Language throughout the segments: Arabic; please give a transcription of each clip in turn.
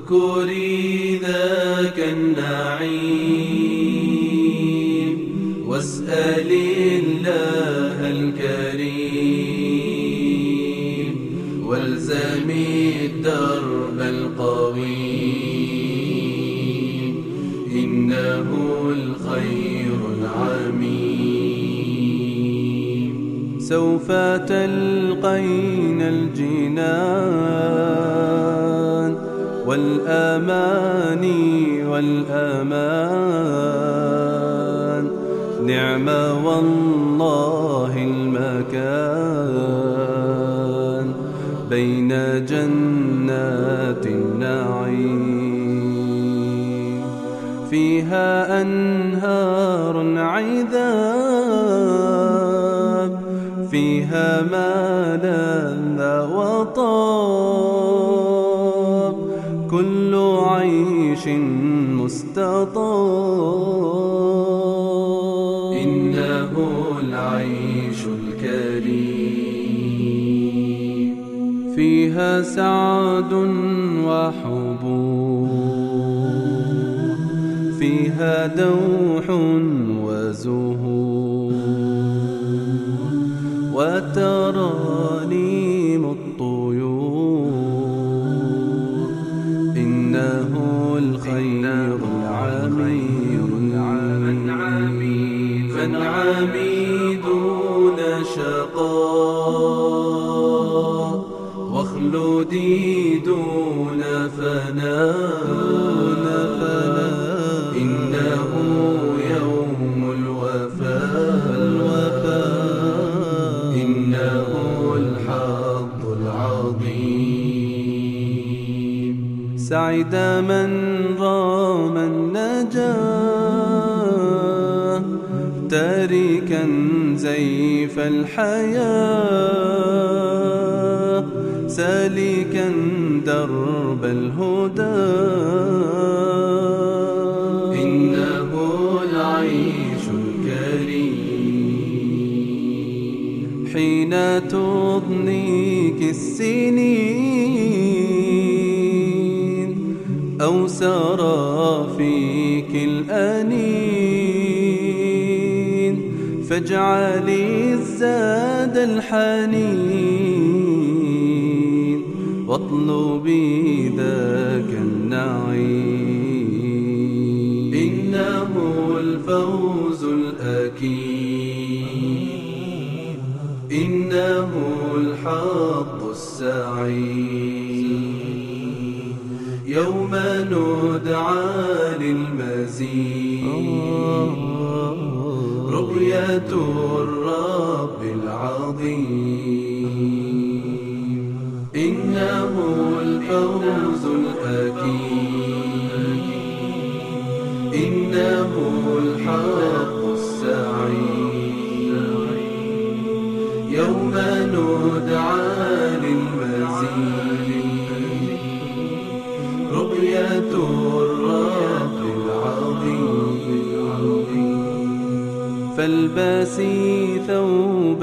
اذكري ذاك النعيم واسألي الله الكريم والزمي الدرب القويم إنه الخير العميم. سوف تلقين الجنان والأماني والأمان، نعم والله المكان بين جنات النعيم. فيها أنهار عذاب، فيها ما لذ وطاب، كل عيش مستطاب، إنه العيش الكريم. فيها سعد وحبور، فيها دوح وزهور وترانيم الطيور، إنه الخير العميم. فانعمي دون شقاء واخلدي دون فناء، إنه يوم الوفاء، إنه الحظ العظيم. سعد من رام النجاة تاركا زيف الحياة، سالكا درب الهدى، إنه العيش الكريم. حين تضنيك السنين أو سرى فيك الأنين، فاجعلي الزاد الحنين واطلبي ذاك النعيم، إنه الفوز الأكيد، إنه الحظ السعيد. يوم ندعى للمزيد رؤية الرب العظيم، إنه الفوز الأكيد، إنه الحق السعيد. يوم ندعى للمزيد رؤية الرب العظيم. فالبسي ثوب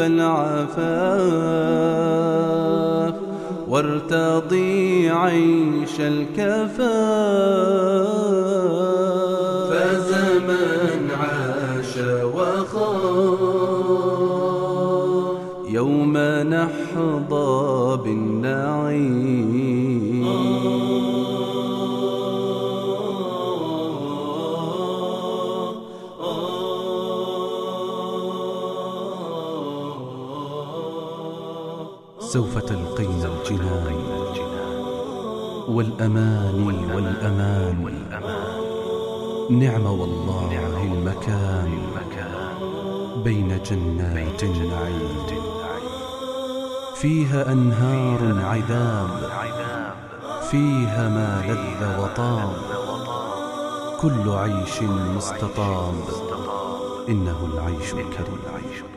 العفاف وارتضي عيش الكفاف، فزمن عاش وخاف يوم نحظى بالنعيم. سوف تلقين الجنان والأمان والأمان، نعم والله المكان بين جنات النعيم. فيها أنهار عذاب، فيها ما لذ وطاب، كل عيش مستطاب، إنه العيش الكريم.